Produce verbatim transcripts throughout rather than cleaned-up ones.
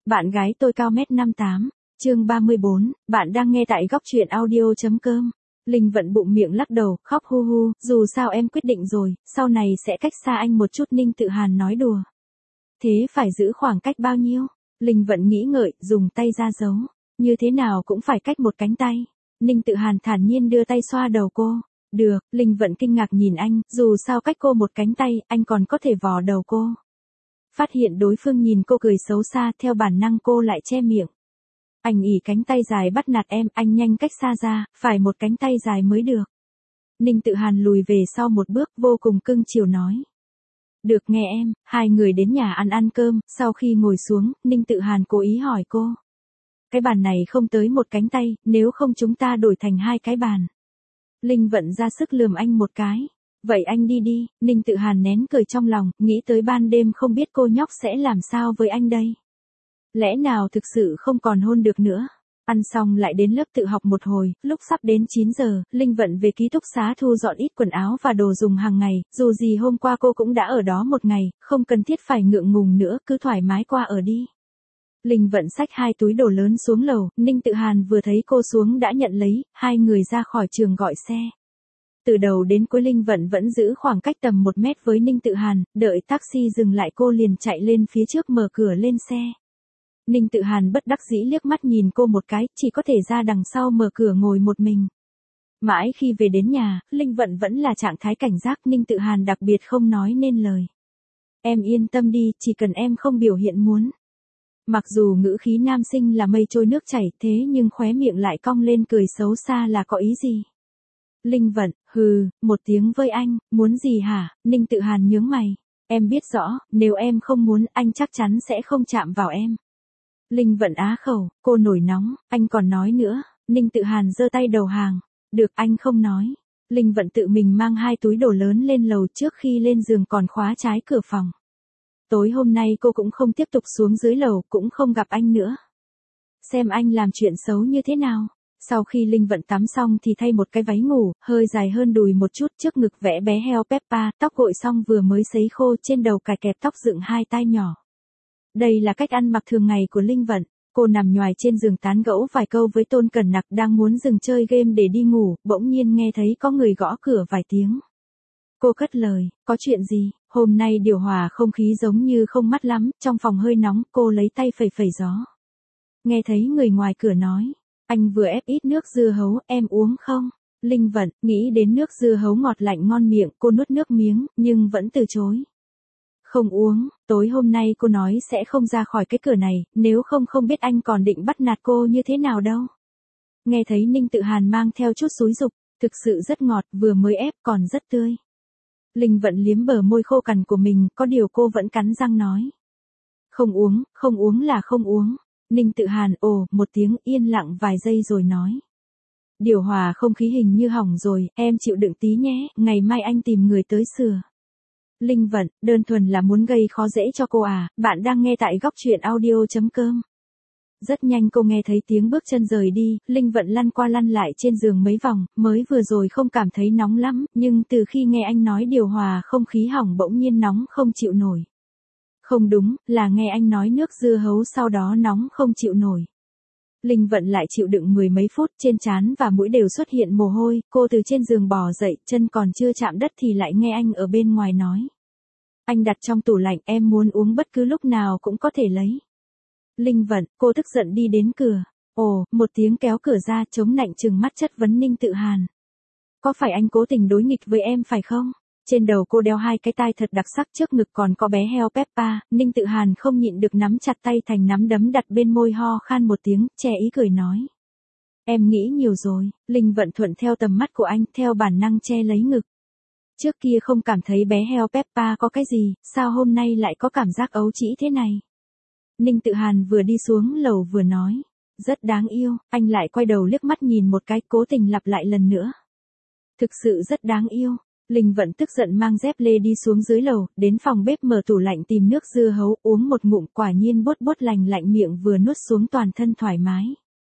Bạn gái tôi cao mét năm tám, chương ba mươi bốn, bạn đang nghe tại góc truyện audio.com. Linh Vận bụng miệng lắc đầu, khóc hu hu, dù sao em quyết định rồi, sau này sẽ cách xa anh một chút. Ninh Tự Hàn nói đùa. Thế phải giữ khoảng cách bao nhiêu? Linh Vận nghĩ ngợi, dùng tay ra dấu. Như thế nào cũng phải cách một cánh tay. Ninh Tự Hàn thản nhiên đưa tay xoa đầu cô. Được, Linh Vận kinh ngạc nhìn anh, dù sao cách cô một cánh tay, anh còn có thể vò đầu cô. Phát hiện đối phương nhìn cô cười xấu xa, theo bản năng cô lại che miệng. Anh ỉ cánh tay dài bắt nạt em, anh nhanh cách xa ra, phải một cánh tay dài mới được. Ninh Tự Hàn lùi về sau một bước, vô cùng cưng chiều nói. Được nghe em. Hai người đến nhà ăn ăn cơm, sau khi ngồi xuống, Ninh Tự Hàn cố ý hỏi cô. Cái bàn này không tới một cánh tay, nếu không chúng ta đổi thành hai cái bàn. Linh Vận ra sức lườm anh một cái. Vậy anh đi đi. Ninh Tự Hàn nén cười trong lòng, nghĩ tới ban đêm không biết cô nhóc sẽ làm sao với anh đây. Lẽ nào thực sự không còn hôn được nữa. Ăn xong lại đến lớp tự học một hồi, lúc sắp đến chín giờ, Linh Vận về ký túc xá thu dọn ít quần áo và đồ dùng hàng ngày, dù gì hôm qua cô cũng đã ở đó một ngày, không cần thiết phải ngượng ngùng nữa, cứ thoải mái qua ở đi. Linh Vận xách hai túi đồ lớn xuống lầu, Ninh Tự Hàn vừa thấy cô xuống đã nhận lấy, hai người ra khỏi trường gọi xe. Từ đầu đến cuối Linh Vận vẫn giữ khoảng cách tầm một mét với Ninh Tự Hàn, đợi taxi dừng lại cô liền chạy lên phía trước mở cửa lên xe. Ninh Tự Hàn bất đắc dĩ liếc mắt nhìn cô một cái, chỉ có thể ra đằng sau mở cửa ngồi một mình. Mãi khi về đến nhà, Linh Vận vẫn là trạng thái cảnh giác, Ninh Tự Hàn đặc biệt không nói nên lời. Em yên tâm đi, chỉ cần em không biểu hiện muốn. Mặc dù ngữ khí nam sinh là mây trôi nước chảy thế nhưng khóe miệng lại cong lên cười xấu xa là có ý gì. Linh Vận, hừ, một tiếng với anh, muốn gì hả? Ninh Tự Hàn nhướng mày. Em biết rõ, nếu em không muốn anh chắc chắn sẽ không chạm vào em. Linh Vận á khẩu, cô nổi nóng, anh còn nói nữa. Ninh Tự Hàn giơ tay đầu hàng. Được, anh không nói. Linh Vận tự mình mang hai túi đồ lớn lên lầu, trước khi lên giường còn khóa trái cửa phòng. Tối hôm nay cô cũng không tiếp tục xuống dưới lầu, cũng không gặp anh nữa. Xem anh làm chuyện xấu như thế nào. Sau khi Linh Vận tắm xong thì thay một cái váy ngủ, hơi dài hơn đùi một chút, trước ngực vẽ bé heo Peppa, tóc gội xong vừa mới sấy khô, trên đầu cài kẹp tóc dựng hai tai nhỏ. Đây là cách ăn mặc thường ngày của Linh Vận. Cô nằm nhoài trên giường tán gẫu vài câu với Tôn Cẩn Nặc, đang muốn dừng chơi game để đi ngủ, bỗng nhiên nghe thấy có người gõ cửa vài tiếng. Cô cất lời, có chuyện gì? Hôm nay điều hòa không khí giống như không mát lắm, trong phòng hơi nóng, cô lấy tay phẩy phẩy gió. Nghe thấy người ngoài cửa nói, anh vừa ép ít nước dưa hấu, em uống không? Linh Vận, nghĩ đến nước dưa hấu ngọt lạnh ngon miệng, cô nuốt nước miếng, nhưng vẫn từ chối. Không uống, tối hôm nay cô nói sẽ không ra khỏi cái cửa này, nếu không không biết anh còn định bắt nạt cô như thế nào đâu. Nghe thấy Ninh Tự Hàn mang theo chút xúi giục, thực sự rất ngọt, vừa mới ép còn rất tươi. Linh Vận liếm bờ môi khô cằn của mình, có điều cô vẫn cắn răng nói. Không uống, không uống là không uống. Ninh Tự Hàn ồ một tiếng, yên lặng vài giây rồi nói. Điều hòa không khí hình như hỏng rồi, em chịu đựng tí nhé, ngày mai anh tìm người tới sửa. Linh Vận, đơn thuần là muốn gây khó dễ cho cô à, bạn đang nghe tại góc truyện audio.com. Rất nhanh cô nghe thấy tiếng bước chân rời đi, Linh Vận lăn qua lăn lại trên giường mấy vòng, mới vừa rồi không cảm thấy nóng lắm, nhưng từ khi nghe anh nói điều hòa không khí hỏng bỗng nhiên nóng không chịu nổi. Không đúng, là nghe anh nói nước dưa hấu sau đó nóng không chịu nổi. Linh Vận lại chịu đựng mười mấy phút, trên trán và mũi đều xuất hiện mồ hôi, cô từ trên giường bò dậy, chân còn chưa chạm đất thì lại nghe anh ở bên ngoài nói. Anh đặt trong tủ lạnh, em muốn uống bất cứ lúc nào cũng có thể lấy. Linh Vận, cô tức giận đi đến cửa. Ồ, một tiếng kéo cửa ra, chống nạnh trừng mắt chất vấn Ninh Tự Hàn. Có phải anh cố tình đối nghịch với em phải không? Trên đầu cô đeo hai cái tai thật đặc sắc, trước ngực còn có bé heo Peppa, Ninh Tự Hàn không nhịn được nắm chặt tay thành nắm đấm đặt bên môi, ho khan một tiếng, che ý cười nói. Em nghĩ nhiều rồi. Linh Vận thuận theo tầm mắt của anh, theo bản năng che lấy ngực. Trước kia không cảm thấy bé heo Peppa có cái gì, sao hôm nay lại có cảm giác ấu trĩ thế này? Ninh Tự Hàn vừa đi xuống lầu vừa nói. Rất đáng yêu, anh lại quay đầu liếc mắt nhìn một cái, cố tình lặp lại lần nữa. Thực sự rất đáng yêu. Linh Vận tức giận mang dép lê đi xuống dưới lầu, đến phòng bếp mở tủ lạnh tìm nước dưa hấu, uống một ngụm, quả nhiên bốt bốt lành lạnh, miệng vừa nuốt xuống toàn thân thoải mái.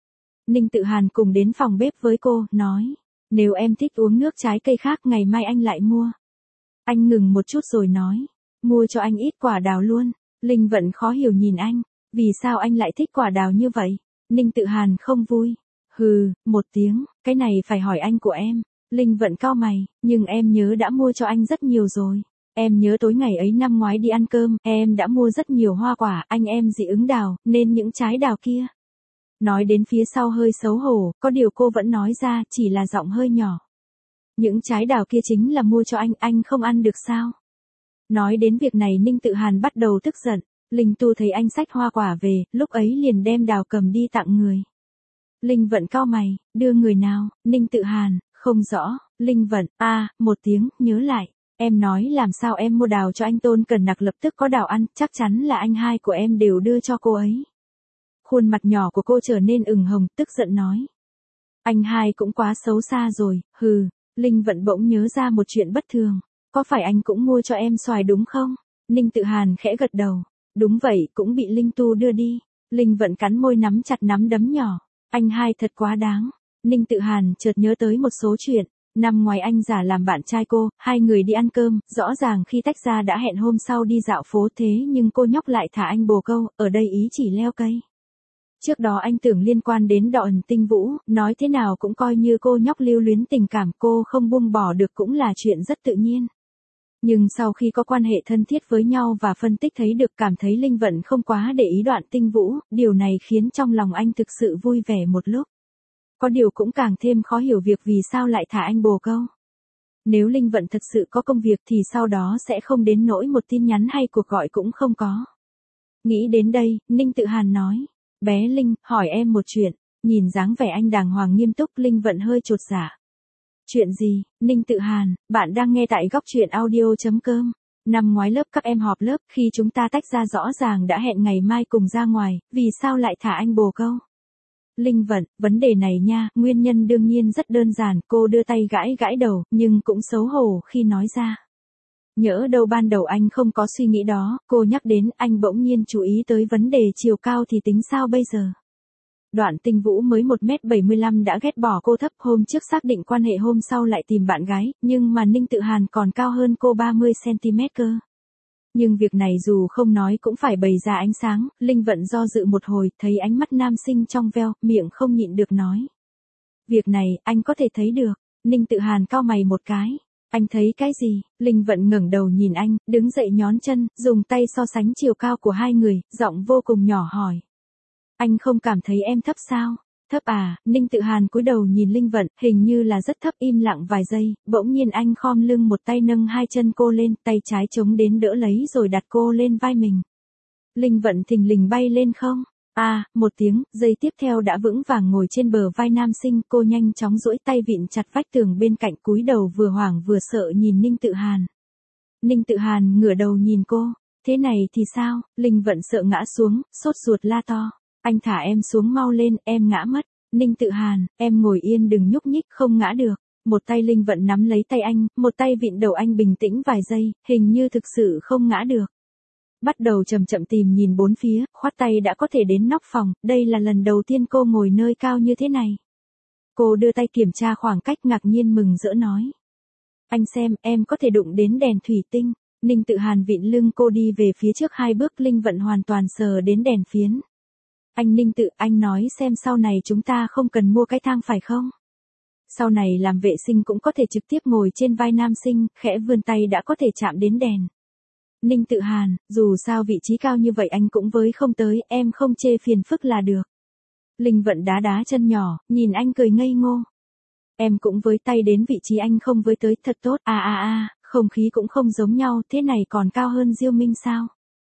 Ninh Tự Hàn cùng đến phòng bếp với cô, nói. Nếu em thích uống nước trái cây khác ngày mai anh lại mua. Anh ngừng một chút rồi nói. Mua cho anh ít quả đào luôn. Linh Vận khó hiểu nhìn anh. Vì sao anh lại thích quả đào như vậy? Ninh Tự Hàn không vui. Hừ, một tiếng, cái này phải hỏi anh của em. Linh Vận cau mày, nhưng em nhớ đã mua cho anh rất nhiều rồi. Em nhớ tối ngày ấy năm ngoái đi ăn cơm, em đã mua rất nhiều hoa quả, anh em dị ứng đào, nên những trái đào kia. Nói đến phía sau hơi xấu hổ, có điều cô vẫn nói ra, chỉ là giọng hơi nhỏ. Những trái đào kia chính là mua cho anh, anh không ăn được sao? Nói đến việc này Ninh Tự Hàn bắt đầu tức giận. Linh Tu thấy anh xách hoa quả về, lúc ấy liền đem đào cầm đi tặng người. Linh Vận cau mày, đưa người nào? Ninh Tự Hàn, không rõ. Linh Vận, a, à, một tiếng, nhớ lại. Em nói làm sao em mua đào cho anh Tôn Cần Nặc lập tức có đào ăn, chắc chắn là anh hai của em đều đưa cho cô ấy. Khuôn mặt nhỏ của cô trở nên ửng hồng, tức giận nói. Anh hai cũng quá xấu xa rồi, hừ. Linh Vận bỗng nhớ ra một chuyện bất thường. Có phải anh cũng mua cho em xoài đúng không? Ninh Tự Hàn khẽ gật đầu. Đúng vậy, cũng bị Linh Tu đưa đi. Linh Vận cắn môi nắm chặt nắm đấm nhỏ. Anh hai thật quá đáng. Ninh Tự Hàn chợt nhớ tới một số chuyện. Năm ngoài anh giả làm bạn trai cô, hai người đi ăn cơm, rõ ràng khi tách ra đã hẹn hôm sau đi dạo phố thế nhưng cô nhóc lại thả anh bồ câu, ở đây ý chỉ leo cây. Trước đó anh tưởng liên quan đến Đọ Ẩn Tinh Vũ, nói thế nào cũng coi như cô nhóc lưu luyến tình cảm cô không buông bỏ được cũng là chuyện rất tự nhiên. Nhưng sau khi có quan hệ thân thiết với nhau và phân tích thấy được cảm thấy Linh Vận không quá để ý Đoạn Tinh Vũ, điều này khiến trong lòng anh thực sự vui vẻ một lúc. Có điều cũng càng thêm khó hiểu việc vì sao lại thả anh bồ câu. Nếu Linh Vận thật sự có công việc thì sau đó sẽ không đến nỗi một tin nhắn hay cuộc gọi cũng không có. Nghĩ đến đây, Ninh Tự Hàn nói. Bé Linh, hỏi em một chuyện. Nhìn dáng vẻ anh đàng hoàng nghiêm túc, Linh Vận hơi chột dạ. Chuyện gì? Ninh Tự Hàn, bạn đang nghe tại góc truyện audio chấm com. Năm ngoái lớp các em họp lớp, khi chúng ta tách ra rõ ràng đã hẹn ngày mai cùng ra ngoài, vì sao lại thả anh bồ câu? Linh Vận, vấn đề này nha, nguyên nhân đương nhiên rất đơn giản, cô đưa tay gãi gãi đầu, nhưng cũng xấu hổ khi nói ra. Nhỡ đâu ban đầu anh không có suy nghĩ đó, cô nhắc đến anh bỗng nhiên chú ý tới vấn đề chiều cao thì tính sao bây giờ? Đoạn Tinh Vũ mới một mét bảy mươi lăm đã ghét bỏ cô thấp, hôm trước xác định quan hệ hôm sau lại tìm bạn gái, nhưng mà Ninh Tự Hàn còn cao hơn cô ba mươi xăng ti mét cơ. Nhưng việc này dù không nói cũng phải bày ra ánh sáng, Linh Vận do dự một hồi, thấy ánh mắt nam sinh trong veo, miệng không nhịn được nói. Việc này, anh có thể thấy được. Ninh Tự Hàn cau mày một cái. Anh thấy cái gì? Linh Vận ngẩng đầu nhìn anh, đứng dậy nhón chân, dùng tay so sánh chiều cao của hai người, giọng vô cùng nhỏ hỏi. Anh không cảm thấy em thấp sao? Thấp à? Ninh Tự Hàn cúi đầu nhìn Linh Vận, hình như là rất thấp, im lặng vài giây, bỗng nhiên anh khom lưng một tay nâng hai chân cô lên, tay trái chống đến đỡ lấy rồi đặt cô lên vai mình. Linh Vận thình lình bay lên không? À, một tiếng, giây tiếp theo đã vững vàng ngồi trên bờ vai nam sinh, cô nhanh chóng duỗi tay vịn chặt vách tường bên cạnh, cúi đầu vừa hoảng vừa sợ nhìn Ninh Tự Hàn. Ninh Tự Hàn ngửa đầu nhìn cô, thế này thì sao? Linh Vận sợ ngã xuống, sốt ruột la to. Anh thả em xuống mau lên, em ngã mất. Ninh Tự Hàn, em ngồi yên đừng nhúc nhích, không ngã được. Một tay Linh Vận nắm lấy tay anh, một tay vịn đầu anh, bình tĩnh vài giây, hình như thực sự không ngã được. Bắt đầu chậm chậm tìm nhìn bốn phía, khoát tay đã có thể đến nóc phòng, đây là lần đầu tiên cô ngồi nơi cao như thế này. Cô đưa tay kiểm tra khoảng cách, ngạc nhiên mừng rỡ nói. Anh xem, em có thể đụng đến đèn thủy tinh. Ninh Tự Hàn vịn lưng cô đi về phía trước hai bước, Linh Vận hoàn toàn sờ đến đèn phiến. Anh Ninh Tự, anh nói xem sau này chúng ta không cần mua cái thang phải không? Sau này làm vệ sinh cũng có thể trực tiếp ngồi trên vai nam sinh, khẽ vươn tay đã có thể chạm đến đèn. Ninh Tự Hàn, dù sao vị trí cao như vậy anh cũng với không tới, em không chê phiền phức là được. Linh Vận đá đá chân nhỏ, nhìn anh cười ngây ngô. Em cũng với tay đến vị trí anh không với tới, thật tốt, à à à, không khí cũng không giống nhau, thế này còn cao hơn Diêu Minh sao?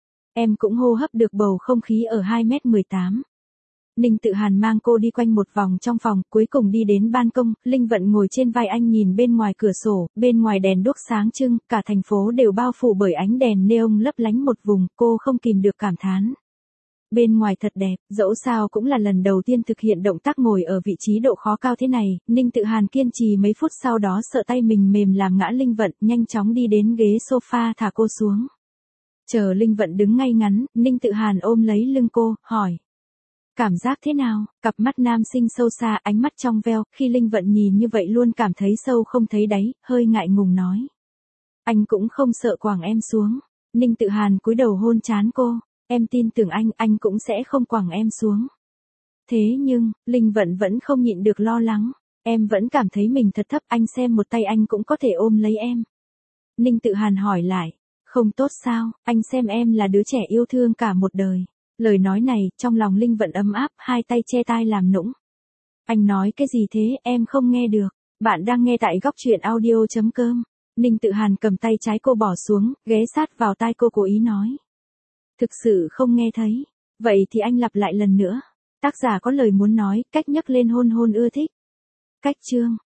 Em cũng hô hấp được bầu không khí ở hai mét mười tám. Ninh Tự Hàn mang cô đi quanh một vòng trong phòng, cuối cùng đi đến ban công, Linh Vận ngồi trên vai anh nhìn bên ngoài cửa sổ, bên ngoài đèn đuốc sáng trưng, cả thành phố đều bao phủ bởi ánh đèn neon lấp lánh một vùng, cô không kìm được cảm thán. Bên ngoài thật đẹp, dẫu sao cũng là lần đầu tiên thực hiện động tác ngồi ở vị trí độ khó cao thế này, Ninh Tự Hàn kiên trì mấy phút sau đó sợ tay mình mềm làm ngã Linh Vận, nhanh chóng đi đến ghế sofa thả cô xuống. Chờ Linh Vận đứng ngay ngắn, Ninh Tự Hàn ôm lấy lưng cô, hỏi. Cảm giác thế nào? Cặp mắt nam sinh sâu xa, ánh mắt trong veo, khi Linh Vận nhìn như vậy luôn cảm thấy sâu không thấy đáy, hơi ngại ngùng nói. Anh cũng không sợ quàng em xuống. Ninh Tự Hàn cúi đầu hôn trán cô. Em tin tưởng anh, anh cũng sẽ không quẳng em xuống. Thế nhưng, Linh Vận vẫn không nhịn được lo lắng. Em vẫn cảm thấy mình thật thấp, anh xem một tay anh cũng có thể ôm lấy em. Ninh Tự Hàn hỏi lại, không tốt sao, anh xem em là đứa trẻ yêu thương cả một đời. Lời nói này, trong lòng Linh Vận ấm áp, hai tay che tai làm nũng. Anh nói cái gì thế, em không nghe được. Bạn đang nghe tại góc truyện audio.com. Ninh Tự Hàn cầm tay trái cô bỏ xuống, ghé sát vào tai cô cố ý nói. Thực sự không nghe thấy. Vậy thì anh lặp lại lần nữa. Tác giả có lời muốn nói, cách nhấc lên hôn hôn ưa thích. Cách chương.